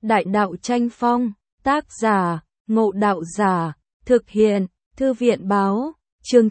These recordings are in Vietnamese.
Đại đạo tranh phong, tác giả, Ngộ Đạo Giả, thực hiện, Thư viện báo, chương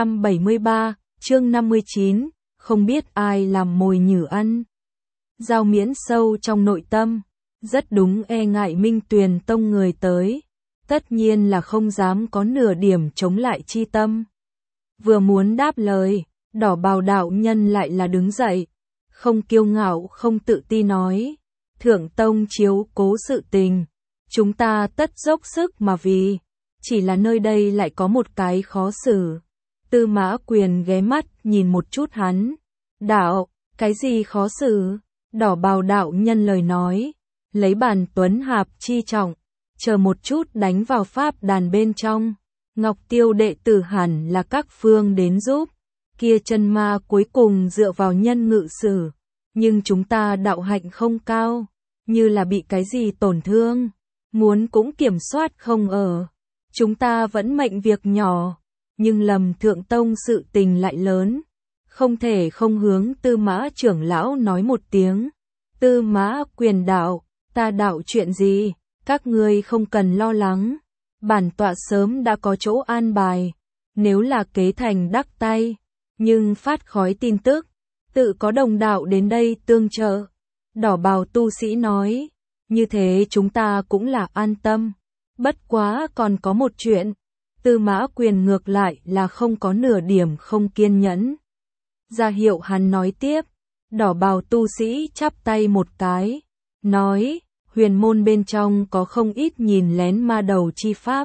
973, chương 59, không biết ai làm mồi nhử ăn. Giao Miễn sâu trong nội tâm, rất đúng e ngại Minh Tuyền Tông người tới, tất nhiên là không dám có nửa điểm chống lại chi tâm. Vừa muốn đáp lời, Đỏ Bào đạo nhân lại là đứng dậy, không kiêu ngạo không tự ti nói, Thượng Tông chiếu cố sự tình, chúng ta tất dốc sức mà vì, chỉ là nơi đây lại có một cái khó xử. Tư Mã Quyền ghé mắt nhìn một chút hắn, đạo, cái gì khó xử? Đỏ Bào đạo nhân lời nói, lấy bàn tuấn hạp chi trọng, chờ một chút đánh vào pháp đàn bên trong, Ngọc Tiêu đệ tử hẳn là các phương đến giúp, kia chân ma cuối cùng dựa vào nhân ngự sử, nhưng chúng ta đạo hạnh không cao, như là bị cái gì tổn thương, muốn cũng kiểm soát không ở. Chúng ta vẫn mệnh việc nhỏ, nhưng lầm Thượng Tông sự tình lại lớn, không thể không hướng Tư Mã trưởng lão nói một tiếng. Tư Mã Quyền đạo, ta đạo chuyện gì, các ngươi không cần lo lắng, bản tọa sớm đã có chỗ an bài, nếu là kế thành đắc tay, nhưng phát khói tin tức, tự có đồng đạo đến đây tương trợ. Đỏ Bào tu sĩ nói, như thế chúng ta cũng là an tâm, bất quá còn có một chuyện. Tư Mã Quyền ngược lại là không có nửa điểm không kiên nhẫn. Ra hiệu hắn nói tiếp, Đỏ Bào tu sĩ chắp tay một cái, nói, huyền môn bên trong có không ít nhìn lén ma đầu chi pháp.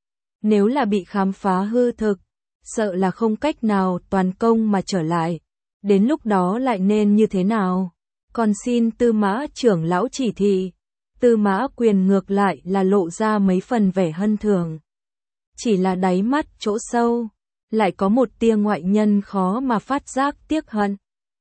Nếu là bị khám phá hư thực, sợ là không cách nào toàn công mà trở lại. Đến lúc đó lại nên như thế nào? Còn xin Tư Mã trưởng lão chỉ thị. Tư Mã Quyền ngược lại là lộ ra mấy phần vẻ hân thường. Chỉ là đáy mắt chỗ sâu, lại có một tia ngoại nhân khó mà phát giác tiếc hận.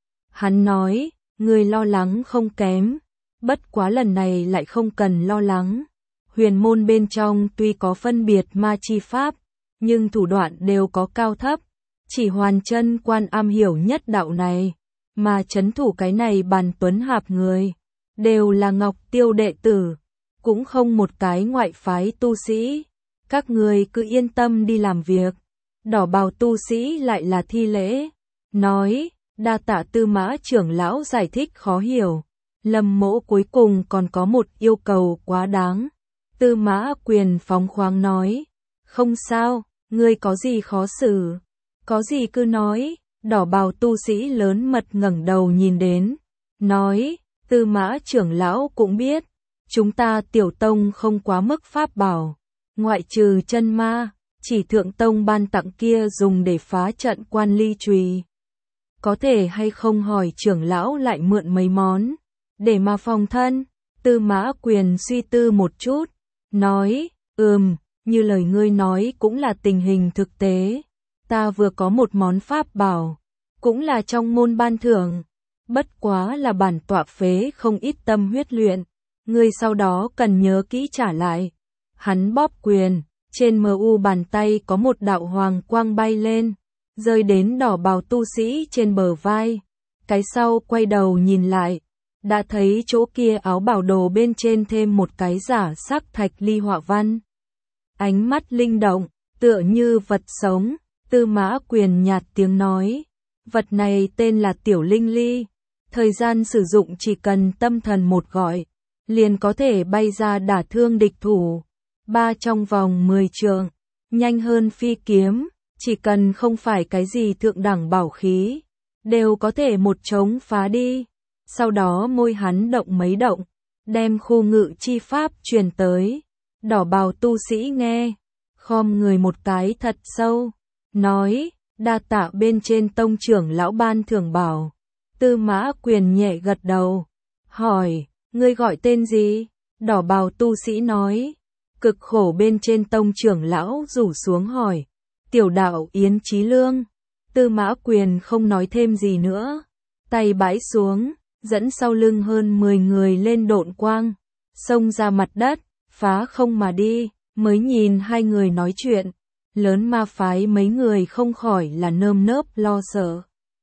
Hắn nói, người lo lắng không kém, bất quá lần này lại không cần lo lắng. Huyền môn bên trong tuy có phân biệt ma chi pháp, nhưng thủ đoạn đều có cao thấp. Chỉ Hoàn Chân Quan am hiểu nhất đạo này, mà trấn thủ cái này bàn tuấn hạp người, đều là Ngọc Tiêu đệ tử, cũng không một cái ngoại phái tu sĩ. Các người cứ yên tâm đi làm việc. Đỏ Bào tu sĩ lại là thi lễ, nói, đa tạ Tư Mã trưởng lão giải thích khó hiểu. Lâm mỗ cuối cùng còn có một yêu cầu quá đáng. Tư Mã Quyền phóng khoáng nói, không sao, ngươi có gì khó xử, có gì cứ nói. Đỏ Bào tu sĩ lớn mật ngẩng đầu nhìn đến, nói, Tư Mã trưởng lão cũng biết, chúng ta tiểu tông không quá mức pháp bảo, ngoại trừ chân ma, chỉ Thượng Tông ban tặng kia dùng để phá trận quan ly chùy. Có thể hay không hỏi trưởng lão lại mượn mấy món, để mà phòng thân? Tư Mã Quyền suy tư một chút, nói, như lời ngươi nói cũng là tình hình thực tế. Ta vừa có một món pháp bảo, cũng là trong môn ban thưởng, bất quá là bản tọa phế không ít tâm huyết luyện, ngươi sau đó cần nhớ kỹ trả lại. Hắn bóp quyền, trên mu bàn tay có một đạo hoàng quang bay lên, rơi đến Đỏ Bào tu sĩ trên bờ vai. Cái sau quay đầu nhìn lại, đã thấy chỗ kia áo bảo đồ bên trên thêm một cái giả sắc thạch ly họa văn. Ánh mắt linh động, tựa như vật sống. Tư Mã Quyền nhạt tiếng nói, vật này tên là Tiểu Linh Ly, thời gian sử dụng chỉ cần tâm thần một gọi, liền có thể bay ra đả thương địch thủ, trong vòng 10 trượng, nhanh hơn phi kiếm, chỉ cần không phải cái gì thượng đẳng bảo khí, đều có thể một trống phá đi. Sau đó môi hắn động mấy động, đem khu ngự chi pháp truyền tới. Đỏ Bào tu sĩ nghe, khom người một cái thật sâu, nói, đa tạ bên trên tông trưởng lão ban thưởng bảo. Tư Mã Quyền nhẹ gật đầu, hỏi, ngươi gọi tên gì? Đỏ Bào tu sĩ nói, cực khổ bên trên tông trưởng lão rủ xuống hỏi, tiểu đạo Yến Chí Lương. Tư Mã Quyền không nói thêm gì nữa, tay bãi xuống, dẫn sau lưng hơn 10 người lên độn quang, xông ra mặt đất, phá không mà đi. Mới nhìn hai người nói chuyện, lớn ma phái mấy người không khỏi là nơm nớp lo sợ.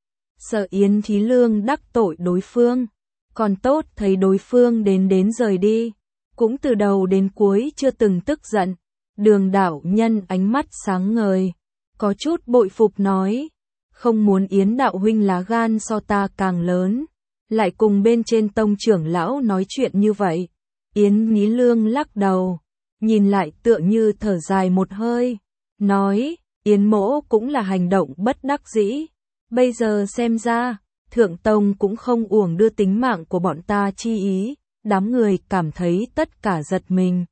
Sợ Yến Chí Lương đắc tội đối phương, còn tốt thấy đối phương đến rời đi, cũng từ đầu đến cuối chưa từng tức giận. Đường đạo nhân ánh mắt sáng ngời, có chút bội phục nói, không muốn Yến đạo huynh lá gan so ta càng lớn, lại cùng bên trên tông trưởng lão nói chuyện như vậy. Yến Ní Lương lắc đầu, nhìn lại tựa như thở dài một hơi, nói, Yến mỗ cũng là hành động bất đắc dĩ, bây giờ xem ra, Thượng Tông cũng không uổng đưa tính mạng của bọn ta chi ý. Đám người cảm thấy tất cả giật mình.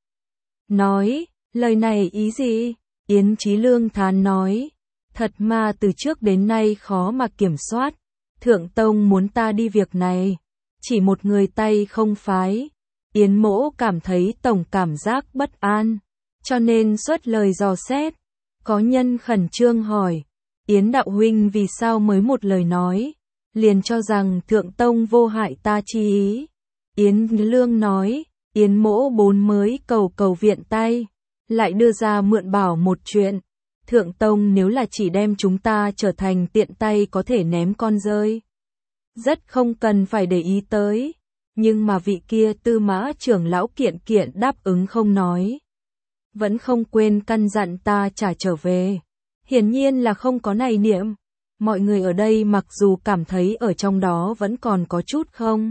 Nói, lời này ý gì? Yến Chí Lương thán nói, thật mà từ trước đến nay khó mà kiểm soát. Thượng Tông muốn ta đi việc này, chỉ một người tay không phái. Yến mỗ cảm thấy tổng cảm giác bất an, cho nên xuất lời dò xét. Có nhân khẩn trương hỏi, Yến đạo huynh vì sao mới một lời nói, liền cho rằng Thượng Tông vô hại ta chi ý. Yến Lương nói, Yến mỗ bốn mới cầu viện tay, lại đưa ra mượn bảo một chuyện. Thượng Tông nếu là chỉ đem chúng ta trở thành tiện tay có thể ném con rơi, rất không cần phải để ý tới. Nhưng mà vị kia Tư Mã trưởng lão kiện kiện đáp ứng không nói. Vẫn không quên căn dặn ta trả trở về. Hiển nhiên là không có này niệm. Mọi người ở đây mặc dù cảm thấy ở trong đó vẫn còn có chút không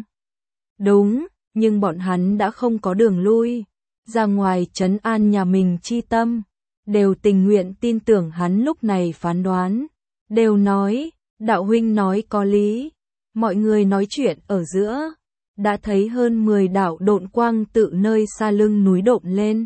đúng, nhưng bọn hắn đã không có đường lui. Ra ngoài trấn an nhà mình chi tâm, đều tình nguyện tin tưởng hắn lúc này phán đoán. Đều nói, đạo huynh nói có lý. Mọi người nói chuyện ở giữa, đã thấy hơn 10 đạo độn quang tự nơi xa lưng núi độn lên.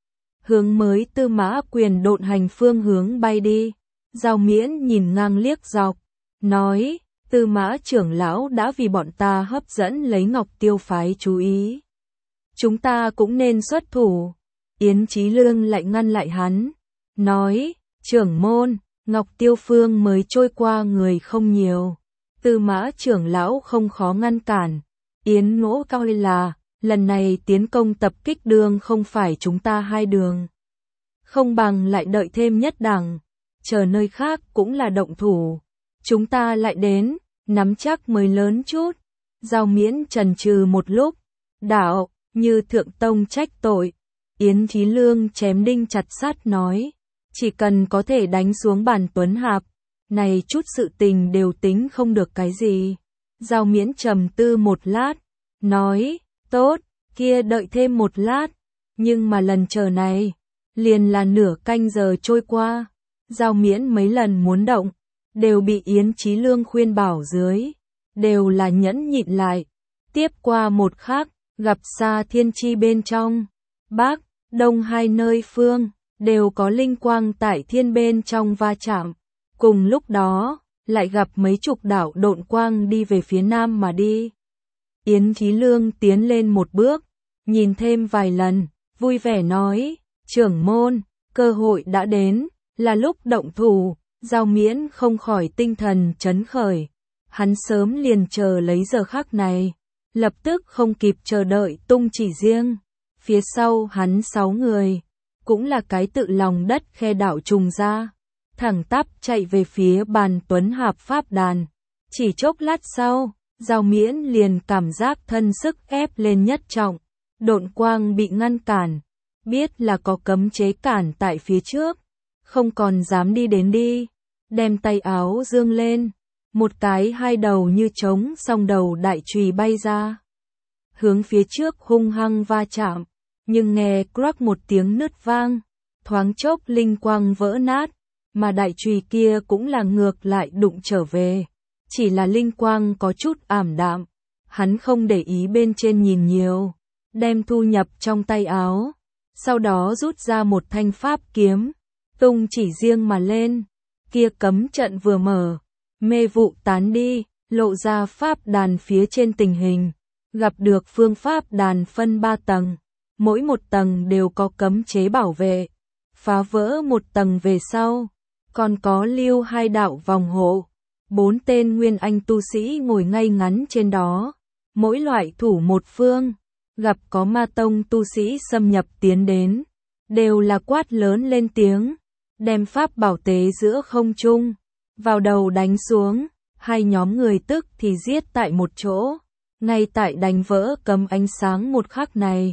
Hướng mới Tư Mã Quyền độn hành phương hướng bay đi. Giao Miễn nhìn ngang liếc dọc, nói, Tư Mã trưởng lão đã vì bọn ta hấp dẫn lấy Ngọc Tiêu phái chú ý. Chúng ta cũng nên xuất thủ. Yến Chí Lương lại ngăn lại hắn, nói, trưởng môn, Ngọc Tiêu phương mới trôi qua người không nhiều. Tư Mã trưởng lão không khó ngăn cản. Yến Ngỗ coi là, lần này tiến công tập kích đường không phải chúng ta hai đường. Không bằng lại đợi thêm nhất đẳng, chờ nơi khác cũng là động thủ. Chúng ta lại đến, nắm chắc mới lớn chút. Giao Miễn chần chừ một lúc, đạo, như Thượng Tông trách tội. Yến Chí Lương chém đinh chặt sắt nói, chỉ cần có thể đánh xuống bàn Tuấn Hạp, này chút sự tình đều tính không được cái gì. Giao Miễn trầm tư một lát, nói, tốt, kia đợi thêm một lát, nhưng mà lần chờ này, liền là nửa canh giờ trôi qua. Giao Miễn mấy lần muốn động, đều bị Yến Chí Lương khuyên bảo dưới, đều là nhẫn nhịn lại. Tiếp qua một khắc, gặp xa thiên chi bên trong, Bắc, Đông hai nơi phương, đều có linh quang tại thiên bên trong va chạm. Cùng lúc đó, lại gặp mấy chục đạo độn quang đi về phía nam mà đi. Yến Chí Lương tiến lên một bước, nhìn thêm vài lần, vui vẻ nói, trưởng môn, cơ hội đã đến, là lúc động thủ. Giao Miễn không khỏi tinh thần chấn khởi. Hắn sớm liền chờ lấy giờ khắc này, lập tức không kịp chờ đợi tung chỉ riêng. Phía sau hắn 6 người, cũng là cái tự lòng đất khe đảo trùng ra, thẳng tắp chạy về phía bàn Tuấn Hạp pháp đàn. Chỉ chốc lát sau, Giao Miễn liền cảm giác thân sức ép lên nhất trọng, độn quang bị ngăn cản, biết là có cấm chế cản tại phía trước, không còn dám đi đến đi, đem tay áo dương lên, một cái hai đầu như trống song đầu đại chùy bay ra, hướng phía trước hung hăng va chạm, nhưng nghe crack một tiếng nứt vang, thoáng chốc linh quang vỡ nát, mà đại chùy kia cũng là ngược lại đụng trở về, chỉ là linh quang có chút ảm đạm, hắn không để ý bên trên nhìn nhiều, đem thu nhập trong tay áo, sau đó rút ra một thanh pháp kiếm, tung chỉ riêng mà lên, kia cấm trận vừa mở, mê vụ tán đi, lộ ra pháp đàn phía trên tình hình, gặp được phương pháp đàn phân 3 tầng, mỗi một tầng đều có cấm chế bảo vệ, phá vỡ một tầng về sau, còn có lưu 2 đạo vòng hộ, 4 tên nguyên anh tu sĩ ngồi ngay ngắn trên đó, mỗi loại thủ một phương, gặp có ma tông tu sĩ xâm nhập tiến đến, đều là quát lớn lên tiếng, đem pháp bảo tế giữa không trung, vào đầu đánh xuống, hai nhóm người tức thì giết tại một chỗ, ngay tại đánh vỡ cấm ánh sáng một khắc này,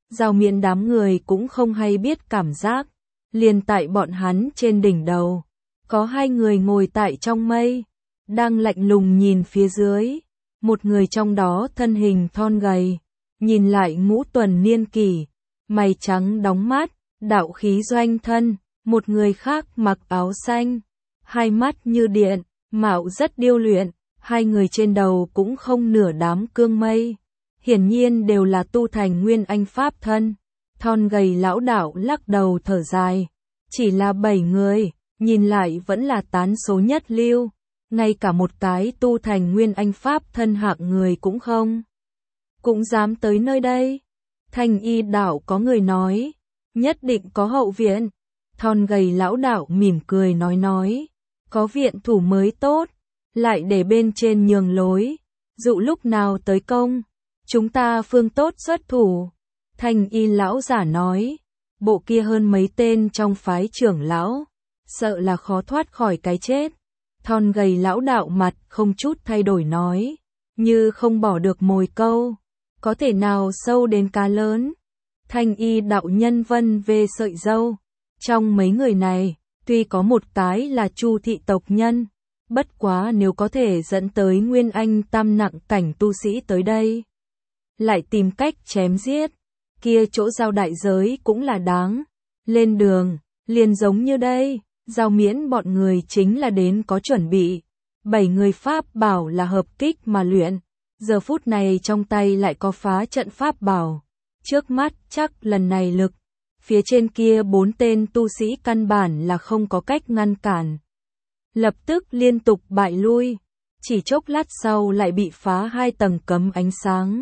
Giao Miễn đám người cũng không hay biết cảm giác. Liền tại bọn hắn trên đỉnh đầu, có hai người ngồi tại trong mây, đang lạnh lùng nhìn phía dưới. Một người trong đó thân hình thon gầy, nhìn lại ngũ tuần niên kỷ, mày trắng đóng mắt, đạo khí doanh thân. Một người khác mặc áo xanh, hai mắt như điện, mạo rất điêu luyện. Hai người trên đầu cũng không nửa đám cương mây, hiển nhiên đều là tu thành nguyên anh pháp thân. Thon gầy lão đạo lắc đầu thở dài, chỉ là 7 người, nhìn lại vẫn là tán số nhất lưu, ngay cả một cái tu thành nguyên anh pháp thân hạng người cũng không. Cũng dám tới nơi đây. Thanh Y đạo có người nói, nhất định có hậu viện. Thon gầy lão đạo mỉm cười nói, có viện thủ mới tốt, lại để bên trên nhường lối, dụ lúc nào tới công, chúng ta phương tốt xuất thủ. Thanh Y lão giả nói, bộ kia hơn mấy tên trong phái trưởng lão, sợ là khó thoát khỏi cái chết. Thon gầy lão đạo mặt không chút thay đổi nói, như không bỏ được mồi câu, có thể nào sâu đến cá lớn. Thanh Y đạo nhân vân về sợi dâu, trong mấy người này, tuy có một cái là Chu thị tộc nhân, bất quá nếu có thể dẫn tới nguyên anh tam nặng cảnh tu sĩ tới đây, lại tìm cách chém giết, kia chỗ giao đại giới cũng là đáng. Lên đường, liền giống như đây, Giao Miễn bọn người chính là đến có chuẩn bị. 7 người pháp bảo là hợp kích mà luyện, giờ phút này trong tay lại có phá trận pháp bảo. Trước mắt chắc lần này lực, phía trên kia 4 tên tu sĩ căn bản là không có cách ngăn cản. Lập tức liên tục bại lui, chỉ chốc lát sau lại bị phá 2 tầng cấm ánh sáng.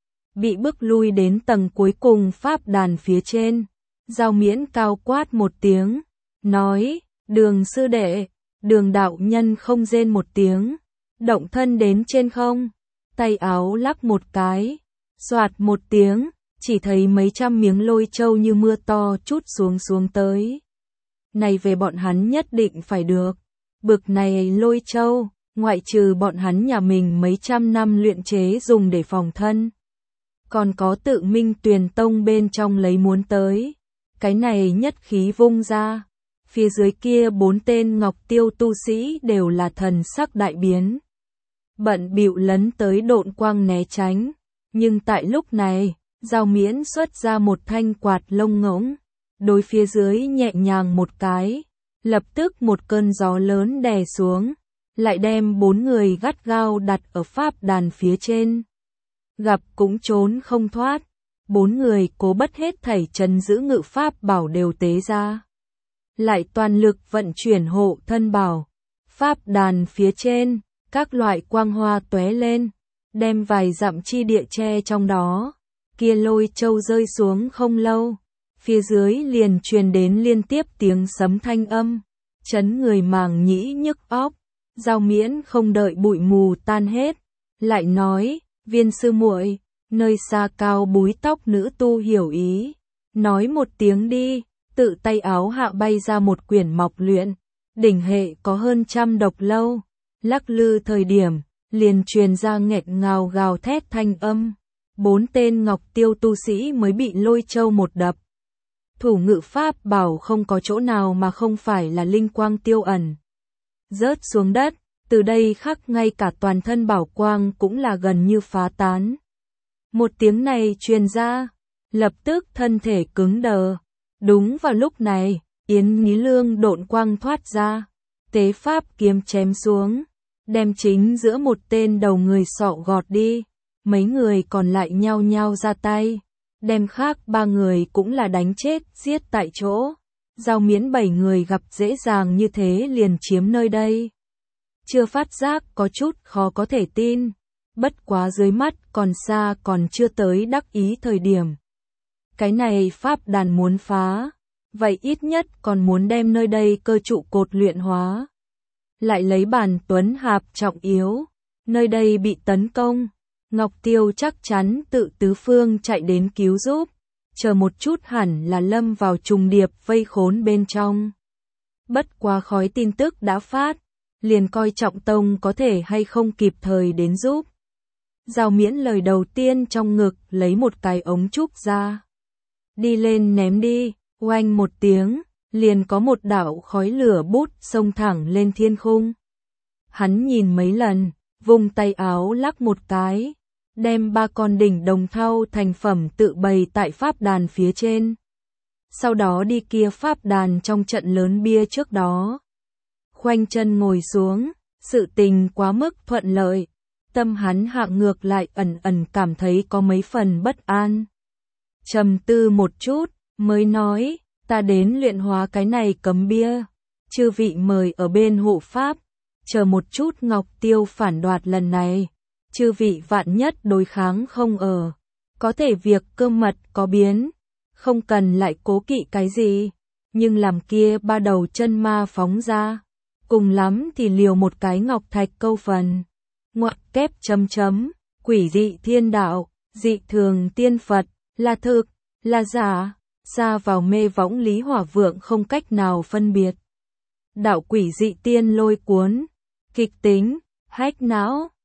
Bị bước lui đến tầng cuối cùng pháp đàn phía trên. Giao Miễn cao quát một tiếng, nói, Đường sư đệ. Đường đạo nhân không rên một tiếng, động thân đến trên không, tay áo lắc một cái, xoạt một tiếng, chỉ thấy mấy trăm miếng lôi châu như mưa to trút xuống tới. Này về bọn hắn nhất định phải được, bực này lôi châu, ngoại trừ bọn hắn nhà mình mấy trăm năm luyện chế dùng để phòng thân, còn có tự Minh Tuyền Tông bên trong lấy muốn tới. Cái này nhất khí vung ra, phía dưới kia 4 tên Ngọc Tiêu tu sĩ đều là thần sắc đại biến, bận bịu lấn tới độn quang né tránh. Nhưng tại lúc này, Giao Miễn xuất ra một thanh quạt lông ngỗng, đối phía dưới nhẹ nhàng một cái, lập tức một cơn gió lớn đè xuống, lại đem 4 người gắt gao đặt ở pháp đàn phía trên. Gặp cũng trốn không thoát, 4 người cố bất hết thảy trấn giữ ngự pháp bảo đều tế ra, lại toàn lực vận chuyển hộ thân bảo. Pháp đàn phía trên, các loại quang hoa tóe lên, đem vài dặm chi địa che trong đó. Kia lôi châu rơi xuống không lâu, phía dưới liền truyền đến liên tiếp tiếng sấm thanh âm, chấn người màng nhĩ nhức óc. Giao Miễn không đợi bụi mù tan hết, lại nói, Viên sư muội, nơi xa cao búi tóc nữ tu hiểu ý, nói một tiếng đi. Tự tay áo hạ bay ra một quyển mọc luyện, đỉnh hệ có hơn 100 độc lâu, lắc lư thời điểm, liền truyền ra nghẹt ngào gào thét thanh âm. 4 tên Ngọc Tiêu tu sĩ mới bị lôi châu một đập. Thủ ngự pháp bảo không có chỗ nào mà không phải là linh quang tiêu ẩn. Rớt xuống đất, từ đây khắc ngay cả toàn thân bảo quang cũng là gần như phá tán. Một tiếng này truyền ra, lập tức thân thể cứng đờ. Đúng vào lúc này, Yến Nhí Lương độn quang thoát ra, tế pháp kiếm chém xuống, đem chính giữa một tên đầu người sọ gọt đi. Mấy người còn lại nhao nhao ra tay, đem khác 3 người cũng là đánh chết giết tại chỗ. Giao Miễn 7 người gặp dễ dàng như thế liền chiếm nơi đây, chưa phát giác có chút khó có thể tin, bất quá dưới mắt còn xa, còn chưa tới đắc ý thời điểm. Cái này pháp đàn muốn phá, vậy ít nhất còn muốn đem nơi đây cơ trụ cột luyện hóa. Lại lấy Bản Tuấn Hạp trọng yếu, nơi đây bị tấn công, Ngọc Tiêu chắc chắn tự tứ phương chạy đến cứu giúp, chờ một chút hẳn là lâm vào trùng điệp vây khốn bên trong. Bất quá khói tin tức đã phát, liền coi trọng tông có thể hay không kịp thời đến giúp. Giao Miễn lời đầu tiên trong ngực lấy một cái ống trúc ra, đi lên ném đi, oanh một tiếng, liền có một đạo khói lửa bút xông thẳng lên thiên khung. Hắn nhìn mấy lần, vung tay áo lắc một cái, đem 3 con đỉnh đồng thau thành phẩm tự bày tại pháp đàn phía trên. Sau đó đi kia pháp đàn trong trận lớn bia trước đó. Khoanh chân ngồi xuống, sự tình quá mức thuận lợi, tâm hắn hạng ngược lại ẩn ẩn cảm thấy có mấy phần bất an. Trầm tư một chút, mới nói, ta đến luyện hóa cái này cấm bia, chư vị mời ở bên hộ pháp, chờ một chút Ngọc Tiêu phản đoạt lần này, chư vị vạn nhất đối kháng không ở, có thể việc cơ mật có biến, không cần lại cố kỵ cái gì, nhưng làm kia 3 đầu chân ma phóng ra, cùng lắm thì liều một cái ngọc thạch câu phần. Ngoặc kép chấm chấm, quỷ dị thiên đạo, dị thường tiên Phật, là thực, là giả, xa vào mê võng Lý Hỏa Vượng không cách nào phân biệt. Đạo quỷ dị tiên lôi cuốn, kịch tính, hách não,